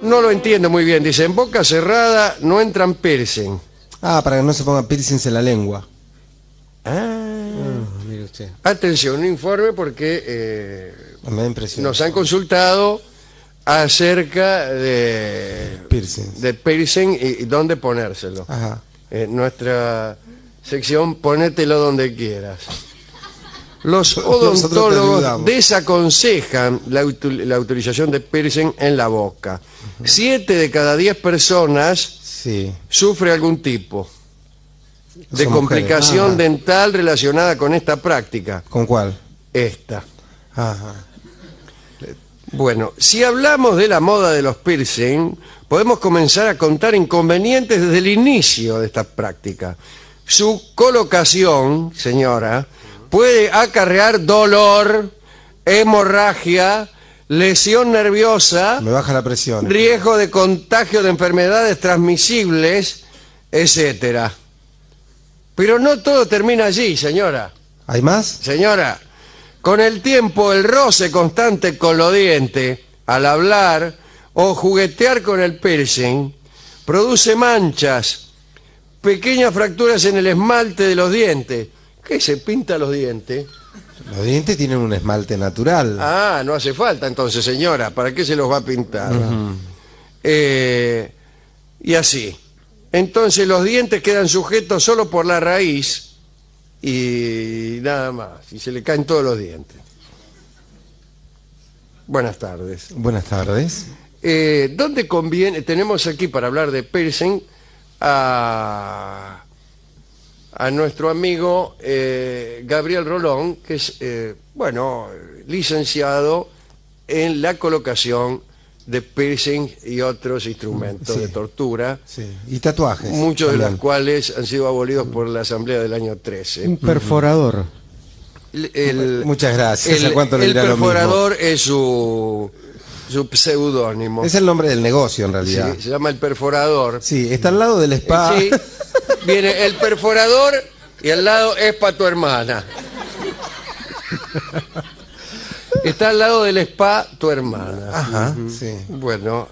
No lo entiendo muy bien. Dice, en boca cerrada no entran piercing. Ah, para que no se pongan piercings en la lengua. Mire usted. Atención, un informe porque Me da impresión. nos han consultado acerca Piercings. de piercing y dónde ponérselo. Ajá. Nuestra sección, ponételo donde quieras. Los Nosotros te odontólogos ayudamos. desaconsejan la utilización de piercing en la boca. 7 de cada 10 personas Sí. sufre algún tipo de Son complicación mujeres. dental relacionada con esta práctica. ¿Con cuál? Esta. Ajá. Bueno, si hablamos de la moda de los piercing, podemos comenzar a contar inconvenientes desde el inicio de esta práctica. Su colocación, señora, puede acarrear dolor, hemorragia, lesión nerviosa, Me baja la presión. riesgo de contagio de enfermedades transmisibles, etcétera. Pero no todo termina allí, señora. ¿Hay más? Señora, con el tiempo el roce constante con los dientes, al hablar o juguetear con el piercing, produce manchas, pequeñas fracturas en el esmalte de los dientes. ¿Qué se pinta los dientes? Los dientes tienen un esmalte natural. Ah, no hace falta entonces, señora. ¿Para qué se los va a pintar? Y así. Entonces los dientes quedan sujetos solo por la raíz y nada más. Y se le caen todos los dientes. Buenas tardes. Buenas tardes. ¿Dónde conviene? Tenemos aquí para hablar de piercing a nuestro amigo Gabriel Rolón, que es, bueno, licenciado en la colocación de piercing y otros instrumentos Sí. de tortura, Sí. Y tatuajes. muchos de también. los cuales han sido abolidos por la Asamblea del año 13. Un perforador. Muchas gracias. ¿A cuánto le el dirá lo mismo? perforador es su pseudónimo. Es el nombre del negocio, en Sí, realidad. se llama el perforador. Sí, está al lado del spa. Sí, viene el perforador y al lado es para tu hermana. Está al lado del spa tu hermana. Ajá, sí. Bueno.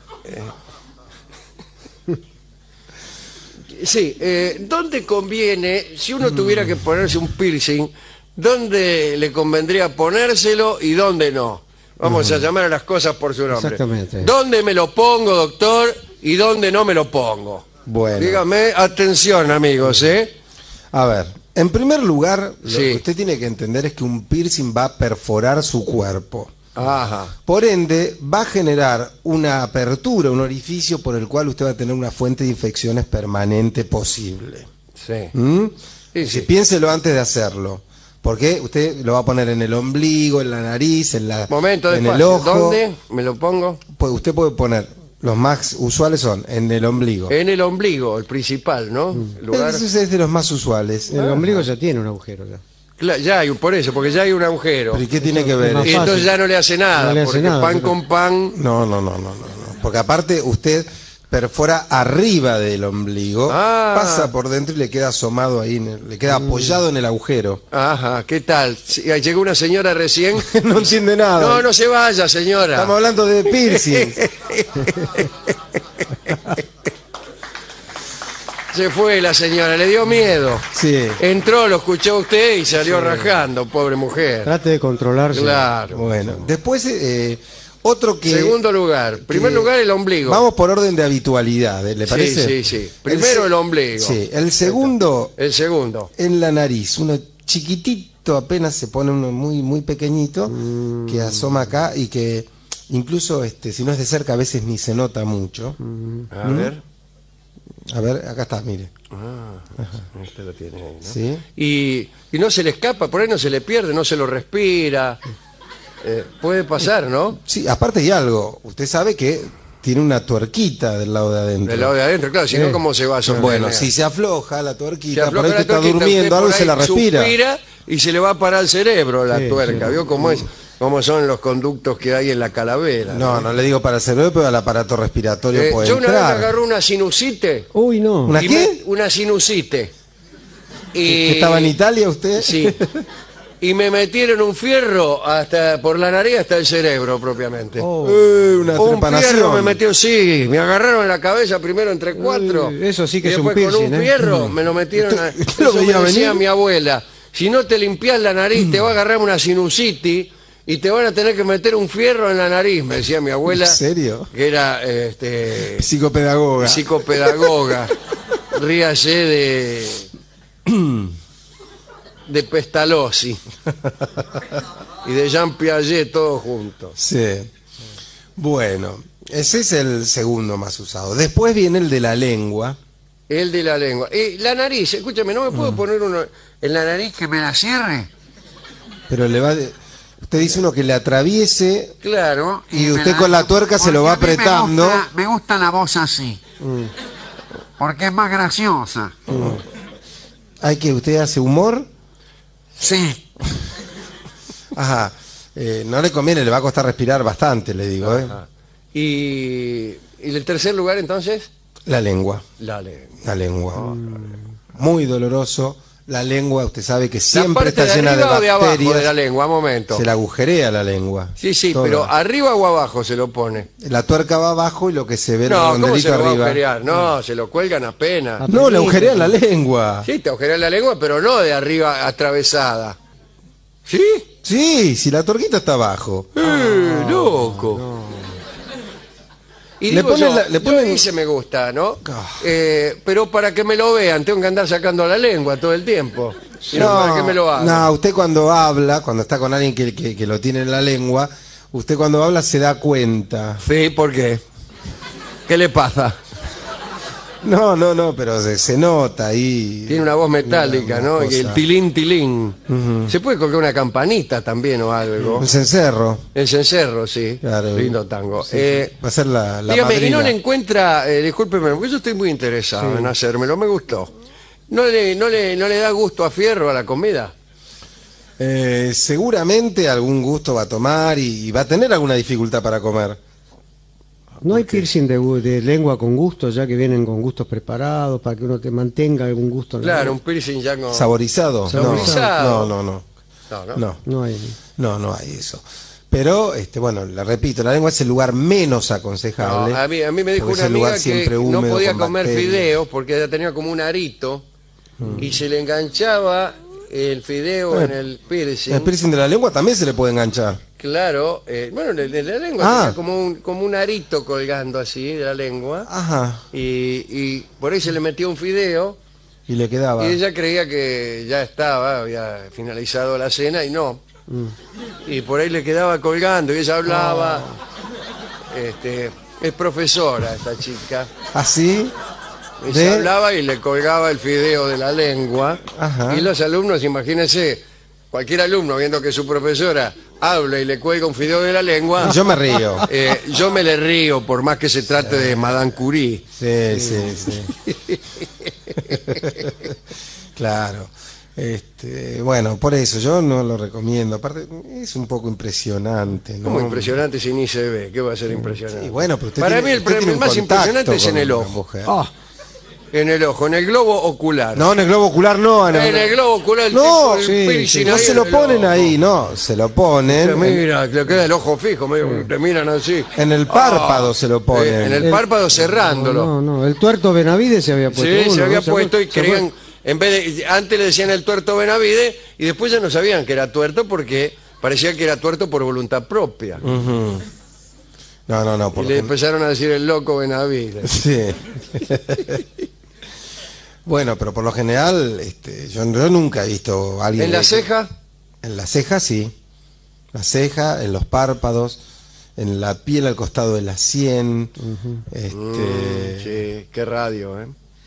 Sí, ¿dónde conviene, si uno tuviera que ponerse un piercing, dónde le convendría ponérselo y dónde no? Vamos a llamar a las cosas por su nombre. Exactamente. ¿Dónde me lo pongo, doctor, y dónde no me lo pongo? Bueno. Dígame, atención, amigos, ¿eh? A ver, en primer lugar, lo Sí. que usted tiene que entender es que un piercing va a perforar su cuerpo. Ajá. Por ende, va a generar una apertura, un orificio por el cual usted va a tener una fuente de infecciones permanente posible. Sí. ¿Mm? Sí, Si sí. piénselo antes de hacerlo. Porque usted lo va a poner en el ombligo, en la nariz, en Momento, en despacio. el ojo. ¿Dónde me lo pongo? Pues usted puede poner, los más usuales son en el ombligo. En el ombligo, el principal, ¿no? El lugar. Ese es de los más usuales. El ombligo ya tiene un agujero. Ya. Ya hay, por eso, porque ya hay un agujero. ¿Pero y qué tiene que ver? más Y fácil. entonces ya no le hace nada, No le hace porque nada, pan pero- con pan. No. Porque aparte usted perfora arriba del ombligo, Ah. pasa por dentro y le queda asomado ahí, le queda apoyado en el agujero. Ajá, ¿qué tal? Sí, ahí llegó una señora recién. No entiende nada. No, no se vaya, señora. Estamos hablando de piercing. Se fue la señora, le dio miedo. Sí. Entró, lo escuchó usted y salió rajando, pobre mujer. Trate de controlarse. Claro. Bueno, después otro que... Segundo lugar. Primer lugar, el ombligo. Vamos por orden de habitualidad, ¿le parece? Sí. Primero el ombligo. Sí, el segundo El segundo. en la nariz, uno chiquitito, apenas se pone uno muy pequeñito, que asoma acá y que incluso si no es de cerca a veces ni se nota mucho. A ver. A ver, acá está, mire. Este lo tiene ahí, ¿no? ¿Sí? Y no se le escapa, por ahí no se le pierde, no se lo respira. Puede pasar, ¿no? Sí, aparte hay algo, usted sabe que tiene una tuerquita del lado de adentro. Del lado de adentro, claro, si no, ¿cómo se va a sostener? Bueno, si se afloja la Se tuerquita, afloja por ahí la que está tuerquita, durmiendo, usted algo por se la ahí respira. suspira y se le va a parar el cerebro la Sí, tuerca. sí. ¿Vio cómo es? Cómo son los conductos que hay en la calavera. No le digo para el cerebro, pero al aparato respiratorio puede Yo una vez me entrar. agarré una sinusite. Uy, no. ¿Una y qué? una sinusite. ¿Que estaba en Italia usted? Sí. y me metieron un fierro hasta por la nariz hasta el cerebro propiamente. Oh, Una Un trepanación. fierro me metió, sí, me agarraron en la cabeza primero entre cuatro. Eso sí que y es un después con piercing, un ¿eh? fierro me lo metieron. ¿Usted lo Eso me veía decía venir? mi abuela. Si no te limpias la nariz, te va a agarrar una sinusitis y te van a tener que meter un fierro en la nariz, me decía mi abuela. ¿En serio? Que era Psicopedagoga. psicopedagoga. Ríase de Pestalozzi y de Jean Piaget todos juntos. Sí. Bueno, ese es el segundo más usado. Después viene el de la lengua. El de la lengua. Y la nariz, escúchame, ¿no me puedo poner uno en la nariz que me la cierre? Pero le va usted dice uno que le atraviese Claro. y usted con la tuerca se lo va apretando. Me gusta la voz así. Porque es más graciosa. Hay que usted hace humor. Sí. Ajá. No le conviene, le va a costar respirar bastante, le digo. ¿Y el tercer lugar entonces? La lengua. La lengua. La lengua. Muy doloroso. La lengua, usted sabe que ¿La siempre parte está de llena de arriba o de abajo bacterias. de la lengua? Momento. Se la agujerea la lengua. Sí, sí, Toda. pero ¿arriba o abajo se lo pone? La tuerca va abajo y lo que se ve el No, ¿cómo se redondelito lo va a arriba. agujerear? No, se lo cuelgan apenas. No, le agujerea la lengua. Sí, te agujerean la lengua, pero no de arriba atravesada. ¿Sí? Sí, si la tuerquita está abajo. Loco. Y Le digo ponen yo, la- le ponen- ese me gusta, ¿no? Ah. Pero para que me lo vean, tengo que andar sacando la lengua todo el tiempo. ¿Para qué me lo hago? no, usted cuando habla, cuando está con alguien que lo tiene en la lengua, usted cuando habla se da cuenta. Sí, ¿por qué? ¿Qué le pasa? No, pero se nota ahí. Tiene una voz metálica, Una ¿no? Y cosa. el tilín, tilín. Se puede colgar una campanita también o algo. Un cencerro. El cencerro, sí. Claro. Lindo tango. Va a ser la Dígame, ¿y no madrina. le encuentra, discúlpeme, porque yo estoy muy interesado en hacérmelo, me gustó. ¿No le da gusto a Fierro a la comida? Seguramente algún gusto va a tomar y va a tener alguna dificultad para comer. No hay piercing de lengua con gusto, ya que vienen con gustos preparados para que uno te mantenga algún gusto en la Claro, lengua. un piercing ya con... ¿Saborizado? Saborizado. No. No, no. No hay. No hay eso. Pero, bueno, le repito, la lengua es el lugar menos aconsejable. No, a mí me dijo porque una es el lugar amiga que siempre no húmedo, podía con comer bacterias. fideos porque ella tenía como un arito y se le enganchaba el fideo en el piercing. El piercing de la lengua también se le puede enganchar. Claro, bueno, de la lengua tenía como un arito colgando así de la lengua Ajá. y por ahí se le metió un fideo Y le quedaba. y ella creía que ya estaba, había finalizado la cena y no. Y por ahí le quedaba colgando y ella hablaba. Es profesora esta chica. ¿Así? Ella hablaba y le colgaba el fideo de la lengua. Ajá. Y los alumnos, imagínense, cualquier alumno viendo que su profesora habla y le cuelga un fideo de la lengua, Yo me río. yo me le río por más que se trate de Madame Curie. Sí. Claro. Bueno, por eso yo no lo recomiendo. Aparte, es un poco impresionante, ¿no? Como impresionante si ni se ve, ¿qué va a ser impresionante? Sí, bueno, pero usted Para tiene- mí el usted tiene un más contacto impresionante es en con el una ojo. mujer. En el ojo, en el globo ocular. No, en el globo ocular no. En el globo ocular el No, tipo, el sí, piercing no ahí se en lo el ponen ojo. ahí, no, se lo ponen. Mira, le queda el ojo fijo, medio, te miran así. En el párpado se lo ponen. En el párpado cerrándolo. No, el tuerto Benavides se había puesto. Sí, uno, se había ¿no? puesto y se creían, en vez de, antes le decían el tuerto Benavide y después ya no sabían que era tuerto porque parecía que era tuerto por voluntad propia. No, Y por le empezaron a decir el loco Benavide. Sí. Bueno, pero por lo general, yo nunca he visto a alguien... ¿En la ceja? En la ceja, sí. La ceja, en los párpados, en la piel al costado de la sien. Sí, qué radio, ¿eh?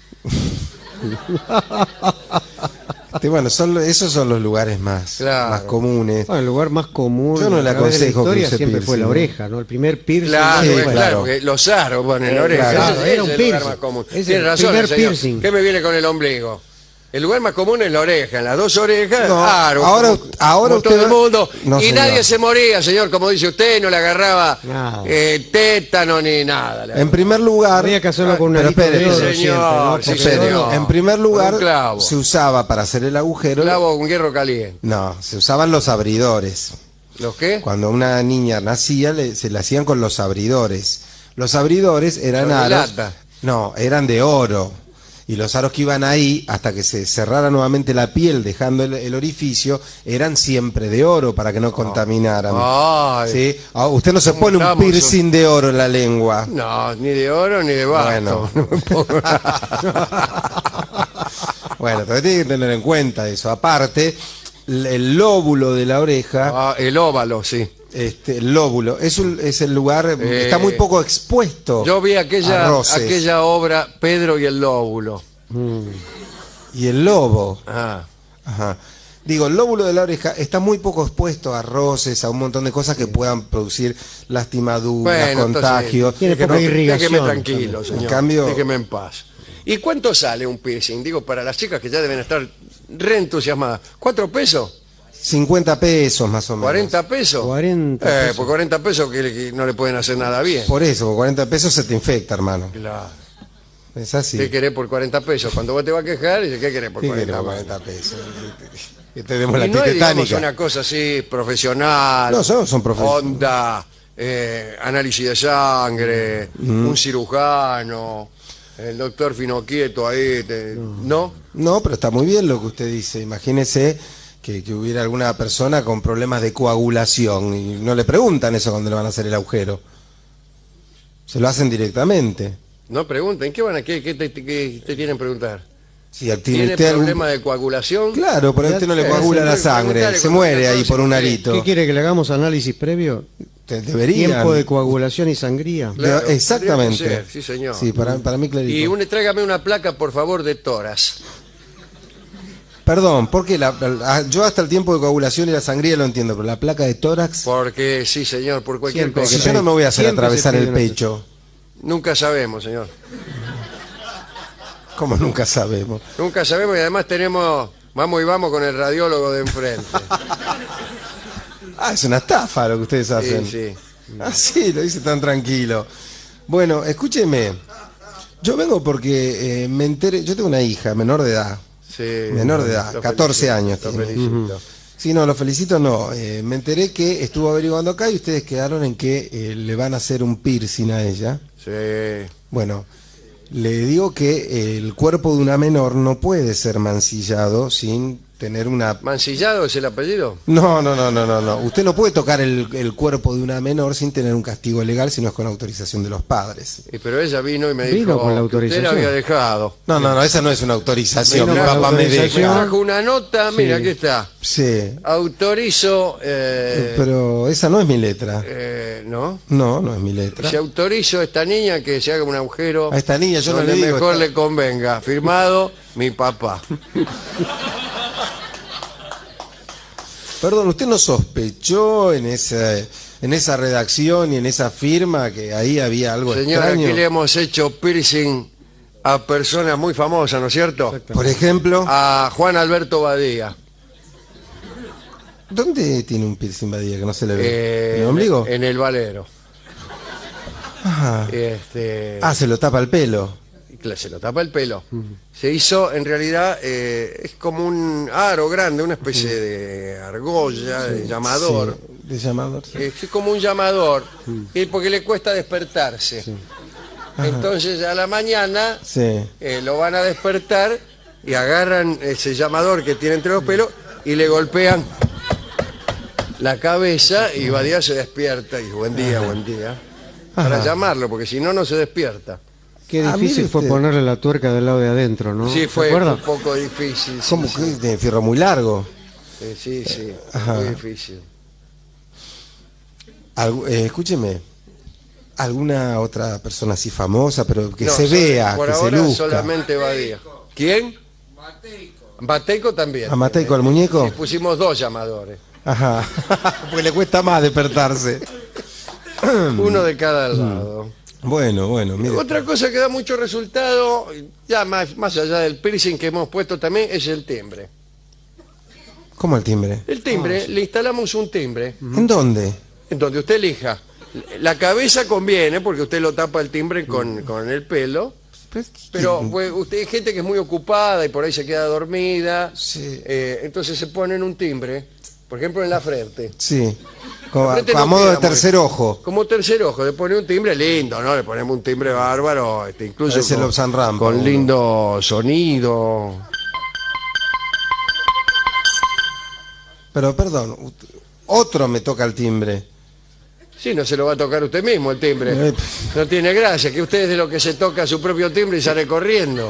Bueno, esos son los lugares más, Claro. más comunes. Bueno, el lugar más común Yo no le a través de la aconsejo que historia use siempre fue la piercing. oreja, ¿no? El primer piercing. Claro, Sí, claro, claro. que los aros ponen en la oreja. claro, Ese era un es el lugar piercing. más común. Es el Tiene razón, primer señor. piercing. ¿Qué me viene con el ombligo? El lugar más común es la oreja, en las dos orejas, No, aro, ahora como usted todo el mundo. no, y señor. nadie se moría, señor, como dice usted, no le agarraba Nada. tétano ni nada. En primer lugar, Habría que hacerlo con un pero arito de espere, oro sí, siempre, ¿no? señor, sí, Porque espere, señor. en primer Con lugar un clavo. se usaba para hacer el agujero. Clavo con hierro caliente. No, se usaban los abridores. ¿Los qué? Cuando una niña nacía, se le hacían con los abridores. Los abridores eran Son de aros. lata. No, eran de oro. Y los aros que iban ahí, hasta que se cerrara nuevamente la piel, dejando el orificio, eran siempre de oro para que no contaminaran. Ay. ¿Sí? Ah, usted no se ¿Cómo pone un estamos? piercing de oro en la lengua. No, ni de oro ni de basto. Bueno. No me pongo nada. Bueno, todavía tiene que tener en cuenta eso. Aparte, el lóbulo de la oreja, Ah, el óvalo, sí. el lóbulo, es el lugar, está muy poco expuesto. Yo vi a aquella roces. obra, Pedro y el lóbulo. Y el lobo. Ah. Ajá. Digo, el lóbulo de la oreja está muy poco expuesto a roces, a un montón de cosas que puedan producir lastimaduras, Bueno, contagios. Tiene poca irrigación Déjeme tranquilo, también. señor. En cambio- Déjeme en paz. ¿Y cuánto sale un piercing? Digo, para las chicas que ya deben estar re entusiasmadas. ¿4 pesos? 50 pesos más o menos. ¿40 pesos? 40 pesos. Por 40 pesos que no le pueden hacer nada bien. Por eso, con 40 pesos se te infecta, hermano. Claro. Es así. ¿Qué querés por 40 pesos? Cuando vos te vas a quejar, dices, ¿qué querés por ¿Qué 40 queremos, pesos? 40 pesos? Que tenemos la Y no es, digamos, tetánica. una cosa así profesional. No, son profesionales. Onda, análisis de sangre, un cirujano, el doctor Finoquieto ahí, ¿no? No, pero está muy bien lo que usted dice. Imagínese que hubiera alguna persona con problemas de coagulación y no le preguntan eso cuando le van a hacer el agujero. Se lo hacen directamente. No pregunten, ¿qué te tienen que preguntar? Si ¿Tiene tiene usted algún- problema de coagulación? Claro, pero a usted no le Sí, coagula sí, la sí, sangre, preguntale se cuando muere tenga ahí por un todo, sí. arito. ¿Qué quiere que le hagamos análisis previo? Deberían. Tiempo de coagulación y sangría. Claro, Exactamente. tendría que ser, sí, señor. Sí, para mí clarito. Y tráigame una placa, por favor, de toras. Perdón, porque yo hasta el tiempo de coagulación y la sangría lo entiendo, pero la placa de tórax, Porque, sí, señor, por cualquier Siempre cosa. si yo no me voy a hacer Siempre atravesar se el pide una- pecho, Nunca sabemos, señor. como nunca sabemos. Nunca sabemos y además tenemos... Vamos y vamos con el radiólogo de enfrente. Ah, es una estafa lo que ustedes hacen. Sí, sí. Ah, sí, lo dice tan tranquilo. Bueno, escúcheme. Yo vengo porque me enteré, yo tengo una hija menor de edad. Sí, Menor de edad, lo 14 felicito, años lo tiene. felicito. Sí, no, lo felicito, no. Me enteré que estuvo averiguando acá y ustedes quedaron en que le van a hacer un piercing a ella. Sí. Bueno, le digo que el cuerpo de una menor no puede ser mancillado sin tener una... ¿Mancillado es el apellido? No. Usted no puede tocar el cuerpo de una menor sin tener un castigo legal si no es con autorización de los padres. Pero ella vino y me Vino dijo con la que usted autorización. la había dejado. No, esa no es una autorización. Vino Mi con la papá me autorización. deja. Trajo una nota, mira, Sí. aquí está. Sí, Autorizo, pero esa no es mi letra. ¿no? No es mi letra. Se autorizo a esta niña que se haga un agujero A esta niña yo no donde le digo, mejor está- le convenga. Firmado mi papá. Perdón, ¿usted no sospechó en esa redacción y en esa firma que ahí había algo Señora, extraño? aquí le hemos hecho piercing a personas muy famosas, ¿no es cierto? Por ejemplo, A Juan Alberto Badía. ¿dónde tiene un piercing Badía que no se le ve? Eh, ¿En el ombligo? En el Valero. Ajá. Ah, Se lo tapa el pelo. se lo tapa el pelo. Se hizo, en realidad, es como un aro grande, una especie de argolla, de llamador. Sí, de llamador. Sí. Es como un llamador, y porque le cuesta despertarse. Entonces, a la mañana Sí. lo van a despertar y agarran ese llamador que tiene entre los pelos y le golpean la cabeza y Badía se despierta y buen día, para Ajá. llamarlo, porque si no, no se despierta. Qué Ah, difícil mire fue usted. ponerle la tuerca del lado de adentro, ¿no? Sí, ¿Se fue acuerda? un poco difícil. Sí, ¿Cómo sí. que tiene fierro muy largo? Sí, Ajá. muy difícil. Escúcheme, ¿alguna otra persona así famosa, pero que No, se vea, por que se ahora luzca? solamente Badía. ¿Quién? Bateico también. ¿A Mateico, al muñeco? Sí, pusimos 2 llamadores. Ajá, porque le cuesta más despertarse. Uno de cada lado. Bueno, mire. Otra cosa que da mucho resultado, ya más allá del piercing que hemos puesto también, es el timbre. ¿Cómo el timbre? El timbre, le instalamos un timbre, ¿En dónde? en donde usted elija. La cabeza conviene, porque usted lo tapa el timbre con el pelo, pero pues, usted hay gente que es muy ocupada y por ahí se queda dormida, Sí. Entonces se ponen un timbre, por ejemplo en la frente. Sí. Como, La frente a no modo queda de tercer muy- ojo. Como tercer ojo, le pone un timbre lindo, ¿no? Le ponemos un timbre bárbaro, incluso Parece el Lobsan Rampa, con uno. lindo sonido. Pero perdón, otro me toca el timbre. Sí, no se lo va a tocar usted mismo el timbre. Eh, No tiene gracia, que usted es de lo que se toca su propio timbre y sale corriendo.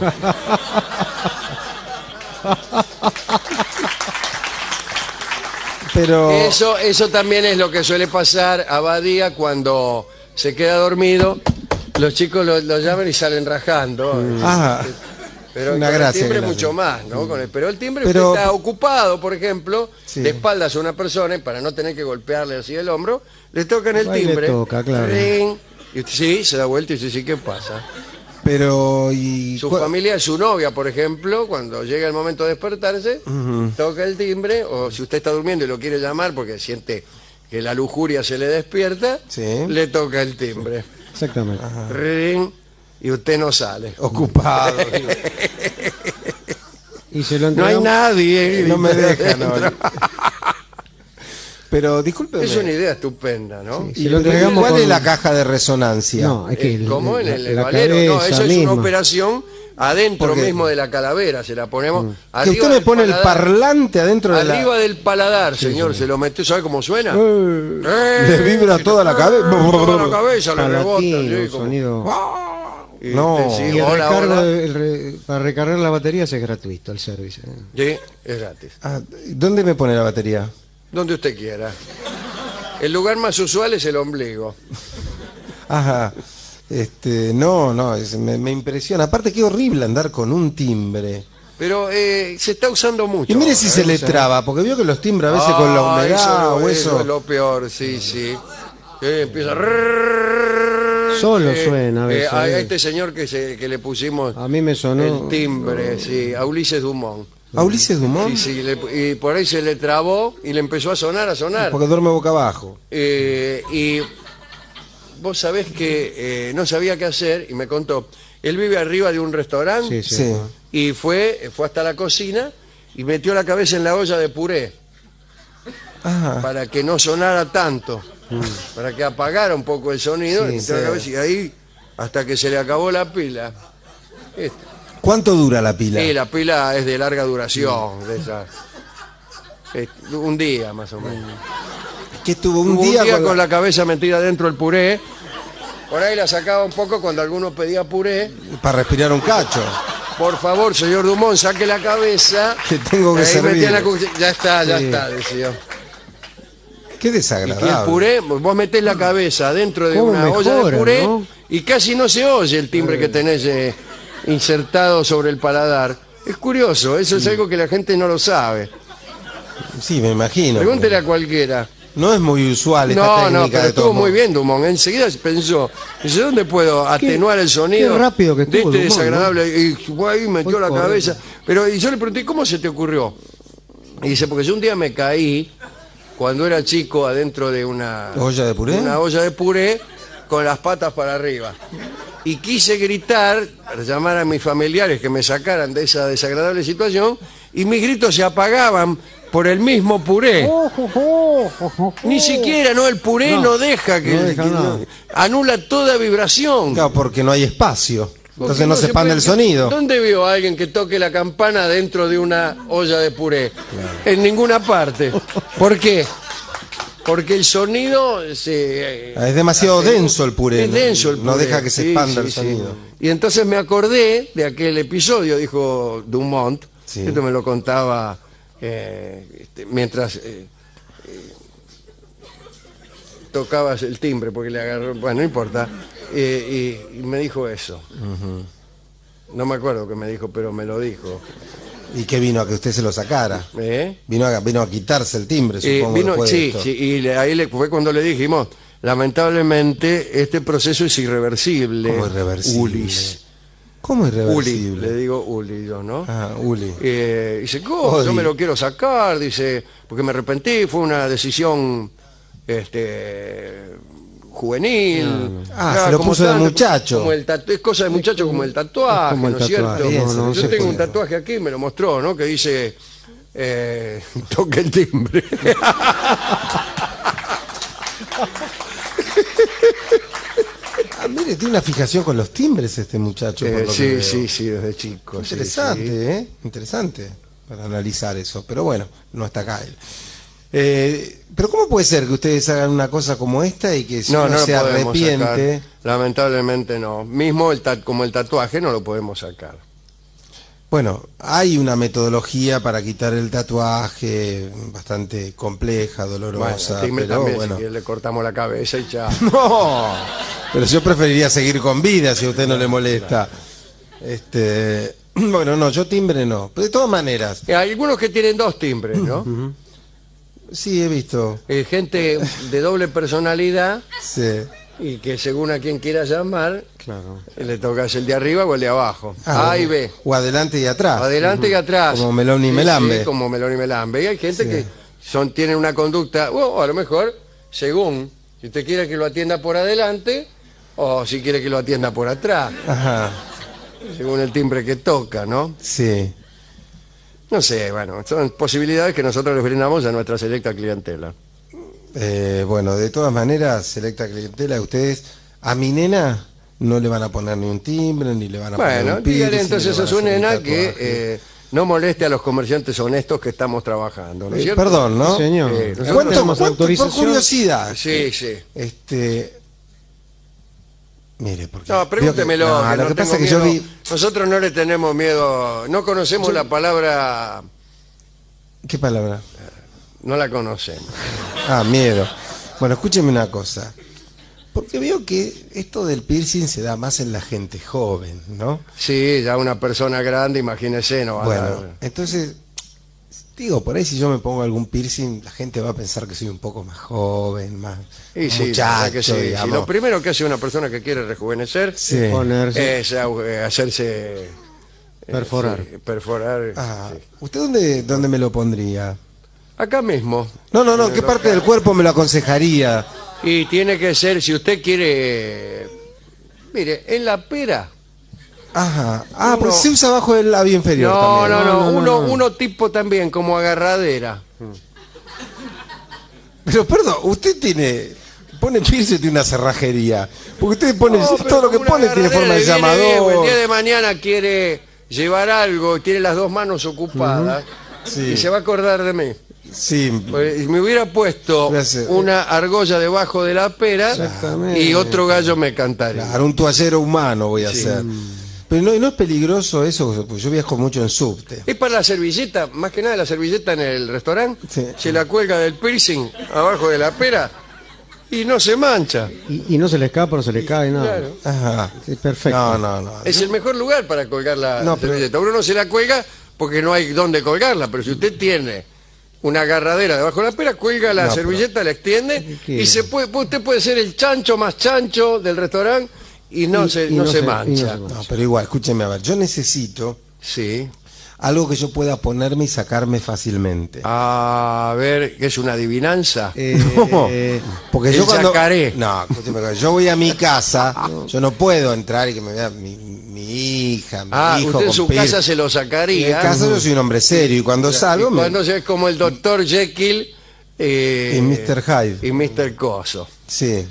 Pero Eso también es lo que suele pasar a Badía cuando se queda dormido. Los chicos lo llaman y salen rajando. Pero una con gracia el timbre que le mucho hacen. más, ¿no? Pero el timbre Pero- usted está ocupado, por ejemplo, Sí. de espaldas a una persona y para no tener que golpearle así el hombro, le tocan el Ahí le timbre. toca, claro. ring, y usted sí, se da vuelta y dice, sí, ¿qué pasa? Pero y Su familia, su novia, por ejemplo, cuando llega el momento de despertarse, toca el timbre, o si usted está durmiendo y lo quiere llamar porque siente que la lujuria se le despierta, Sí. le toca el timbre. Exactamente. Ring, y usted no sale. ocupado. digo. Y se lo No hay entregamos. nadie. No me grita dejan. adentro. Pero discúlpeme. Es una idea estupenda, ¿no? Sí. Si lo entregamos ¿Cuál con- es la caja de resonancia? No, es que ¿Cómo? En el la valero. No, cabeza eso es misma. una operación adentro Porque- mismo de la calavera. Se la ponemos Que arriba usted me del pone el paladar. parlante adentro de la... Arriba del paladar, señor. Se lo mete, ¿sabe cómo suena? Le vibra toda la cabeza. Toda la cabeza le rebota. Palatino, Sí, como- sonido. Y No. usted, sí, Y el hola, recargo, hola. para recargar la batería es gratuito el servicio. Sí, es gratis. Ah, ¿dónde me pone la batería? Donde usted quiera. El lugar más usual es el ombligo. Ajá. No, me impresiona. Aparte, qué horrible andar con un timbre. Pero se está usando mucho. Y mire si ahora, se ¿eh? le traba, porque veo que los timbres a veces con la Ah, humedad o eso eso. es lo peor, sí, sí. Empieza. Solo suena a veces. A este señor que le pusimos A mí me sonó. el timbre, sí, a Ulises Dumont. ¿A Ulises Dumont? Sí, sí, y por ahí se le trabó y le empezó a sonar, a sonar. Porque duerme boca abajo. Y vos sabés que no sabía qué hacer y me contó. Él vive arriba de un restaurante Sí, sí. Sí. y fue hasta la cocina y metió la cabeza en la olla de puré Ajá. para que no sonara tanto, para que apagara un poco el sonido. Sí, le metió la sí. cabeza y ahí hasta que se le acabó la pila. ¿Cuánto dura la pila? Y la pila es de larga duración, de esas. Un día más o menos. Que tuvo un Hubo día, con la cabeza metida dentro del puré. Por ahí la sacaba un poco cuando alguno pedía puré. para respirar un cacho. Por favor, señor Dumont, saque la cabeza. Que tengo que Ahí servir. metía la ya está, Sí. decía. Qué Y que desagradable. el puré, vos metés la cabeza dentro de ¿Cómo una olla de mejora, puré no? y casi no se oye el timbre que tenés insertado sobre el paladar. Es curioso, eso es algo que la gente no lo sabe. Sí, me imagino. Pregúntele a cualquiera. No es muy usual esta No, técnica no, pero de estuvo todos muy modos. bien Dumont. Enseguida pensó, dice, ¿dónde puedo atenuar el sonido qué rápido que de estuvo este Dumont, desagradable? Y fue ahí, metió Fue la correcto. cabeza. Pero y yo le pregunté, ¿cómo se te ocurrió? Y dice, porque yo un día me caí cuando era chico adentro de una ¿Olla de puré? una olla de puré con las patas para arriba. Y quise gritar, para llamar a mis familiares que me sacaran de esa desagradable situación, y mis gritos se apagaban por el mismo puré. Ni siquiera, ¿no? El puré no deja que... no deja nada. anula toda vibración. Claro, porque no hay espacio. Entonces Porque no se expande puede- el sonido. ¿Dónde vio a alguien que toque la campana dentro de una olla de puré? En ninguna parte. ¿Por qué? Porque el sonido se... Es demasiado denso el puré. Es denso el puré. No deja que se Sí, expanda sí, el sí. sonido. Y entonces me acordé de aquel episodio, dijo Dumont, Sí. esto me lo contaba mientras tocabas el timbre, porque le agarró, bueno, no importa, y me dijo eso. No me acuerdo qué me dijo, pero me lo dijo. ¿Y qué vino? A que usted se lo sacara. ¿Eh? Vino a quitarse el timbre, supongo. Vino, después de sí, esto. sí, y ahí fue cuando le dijimos, lamentablemente este proceso es irreversible. ¿Cómo irreversible? Ulis. ¿Cómo Uli, irreversible? le digo Uli yo, ¿no? Ah, Uli. Dice, ¿cómo? Yo Odi. me lo quiero sacar, dice, porque me arrepentí, fue una decisión juvenil. Ah, se lo como puso de tanto, muchacho. Como es cosa de muchacho como el tatuaje, como el ¿no es cierto? tatuaje, no Yo se tengo un puede. tatuaje aquí, me lo mostró, ¿no? Que dice, toque el timbre. Ah, mire, tiene una fijación con los timbres este muchacho. Por lo que Sí, veo. sí, desde chico. sí, Interesante, sí. ¿eh? Interesante para analizar eso. Pero bueno, no está acá él. Pero ¿cómo puede ser que ustedes hagan una cosa como esta y que si No, uno no lo se podemos arrepiente... sacar. Lamentablemente no. Mismo como el tatuaje no lo podemos sacar. Bueno, hay una metodología para quitar el tatuaje bastante compleja, Bueno, dolorosa, el timbre pero también, bueno. si quiere, le cortamos la cabeza y ya. No, pero yo preferiría seguir con vida si a usted no le molesta. Bueno, no, yo timbre no. Pero de todas maneras, Hay algunos que tienen dos timbres, ¿no? sí he visto. Gente de doble personalidad Sí. y que según a quien quiera llamar, Claro. le tocas el de arriba o el de abajo. Ah, A y B. O adelante y atrás. Adelante y atrás. Como Melón y Sí, Melambe. sí, como Melón y Melambe. Y hay gente que tienen una conducta, o a lo mejor, según, si usted quiere que lo atienda por adelante, o si quiere que lo atienda por atrás, Ajá, según el timbre que toca, ¿no? sí. No sé, bueno, son posibilidades que nosotros les brindamos a nuestra selecta clientela. Bueno, de todas maneras, selecta clientela, ustedes a mi nena no le van a poner ni un timbre, ni le van a poner Bueno, un piercing, dígale ni entonces le a van su hacer un nena tatuaje. que no moleste a los comerciantes honestos que estamos trabajando, ¿no es cierto? Perdón, ¿no? Señor, nosotros ¿Cuánto, tenemos por autorización. curiosidad? Sí, sí. Mire, porque... No, pregúntemelo, No, que lo no que pasa tengo es que yo miedo. vi... Nosotros no le tenemos miedo, no conocemos la palabra, ¿Qué palabra? no la conocemos. Ah, miedo. Bueno, escúcheme una cosa. Porque veo que esto del piercing se da más en la gente joven, ¿no? Sí, ya una persona grande, imagínese, no va a Bueno, dar- entonces, digo, por ahí si yo me pongo algún piercing, la gente va a pensar que soy un poco más joven, más Y sí, la verdad muchacho, que sí. digamos. Sí, lo primero que hace una persona que quiere rejuvenecer Sí. Ponerse, es hacerse... perforar. sí, perforar. Ah, Sí. ¿usted dónde me lo pondría? Acá mismo. No, En ¿qué el parte local. del cuerpo me lo aconsejaría? Y tiene que ser, si usted quiere... Mire, en la pera... Ajá. Uno- Porque se usa bajo el labio inferior No, también. no, No, no. uno tipo también, como agarradera. Pero perdón, usted pone piercing y tiene una cerrajería. Porque usted pone, No, pero todo lo que como pone una tiene forma de agarradera, viene bien, llamador. el día de mañana quiere llevar algo, tiene las dos manos ocupadas Sí. y se va a acordar de mí. Sí, Pues, me hubiera puesto Gracias. una argolla debajo de la pera Exactamente. y otro gallo me cantaría. claro, un toallero humano voy a hacer. Pero no es peligroso eso, porque yo viajo mucho en subte. Es para la servilleta, más que nada la servilleta en el restaurante, Sí. se la cuelga del piercing abajo de la pera y no se mancha. Y no se le escapa, no se le cae, nada. Claro. Ajá. Sí, perfecto. No. Es el mejor lugar para colgar la No, pero- servilleta. Uno no se la cuelga porque no hay dónde colgarla, pero si usted tiene una agarradera debajo de la pera, cuelga la No, pero- servilleta, la extiende ¿Qué? y usted puede ser el chancho más chancho del restaurante y no se mancha. No, pero igual, escúcheme a ver, yo necesito Sí. algo que yo pueda ponerme y sacarme fácilmente. A ver, ¿qué es una adivinanza? No, porque el yo cuando... yacaré. No, escúcheme, yo voy a mi casa, yo no puedo entrar y que me vea mi hija, mi hijo usted en con su piercing. casa se lo En sacaría. casa yo soy un hombre serio y cuando salgo Y cuando es como el doctor Jekyll y Mr. Hyde. y Mr. Coso. Sí,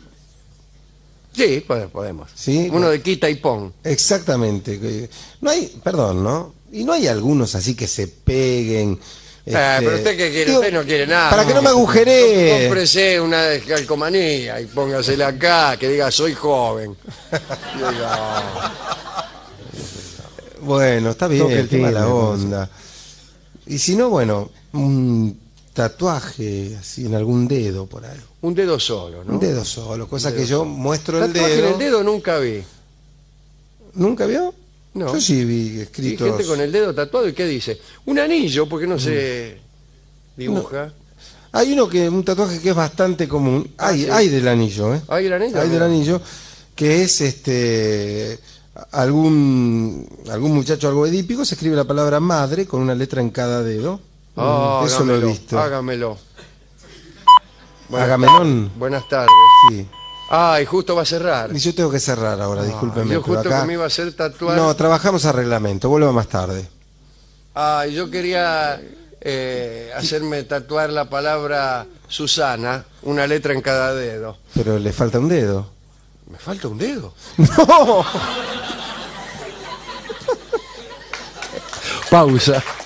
Sí, podemos. Sí, Uno de quita y pon. exactamente. No hay, perdón, ¿no? Y no hay algunos así que se peguen. Pero usted qué quiere, digo, usted no quiere nada. Para que no me agujeree. Cómprese una de calcomanía y póngasela acá, que diga soy joven. Diga, Bueno, está Toque bien, el qué mala timbre, onda. Y si no, bueno, un tatuaje así en algún dedo por ahí. un dedo solo, ¿no? Un dedo solo, cosa que yo muestro el Tatuaje en dedo. el dedo nunca vi. ¿Nunca vio? No. Yo sí vi Y escritos. gente con el dedo tatuado, ¿y qué dice? Un anillo, porque no se dibuja. Hay un tatuaje que es bastante común. Hay del anillo, ¿eh? ¿Hay del anillo? Hay del anillo, que es algún muchacho algo edípico, se escribe la palabra madre con una letra en cada dedo. Eso lo he visto. Hágamelo. Agamenón. Buenas tardes. Sí. Y justo va a cerrar. Y yo tengo que cerrar ahora, discúlpeme. Yo justo pero acá... que me iba a hacer tatuar. No, trabajamos a reglamento, vuelva más tarde. Yo quería hacerme tatuar la palabra Susana, una letra en cada dedo. Pero le falta un dedo. ¿Me falta un dedo? ¡No! Pausa.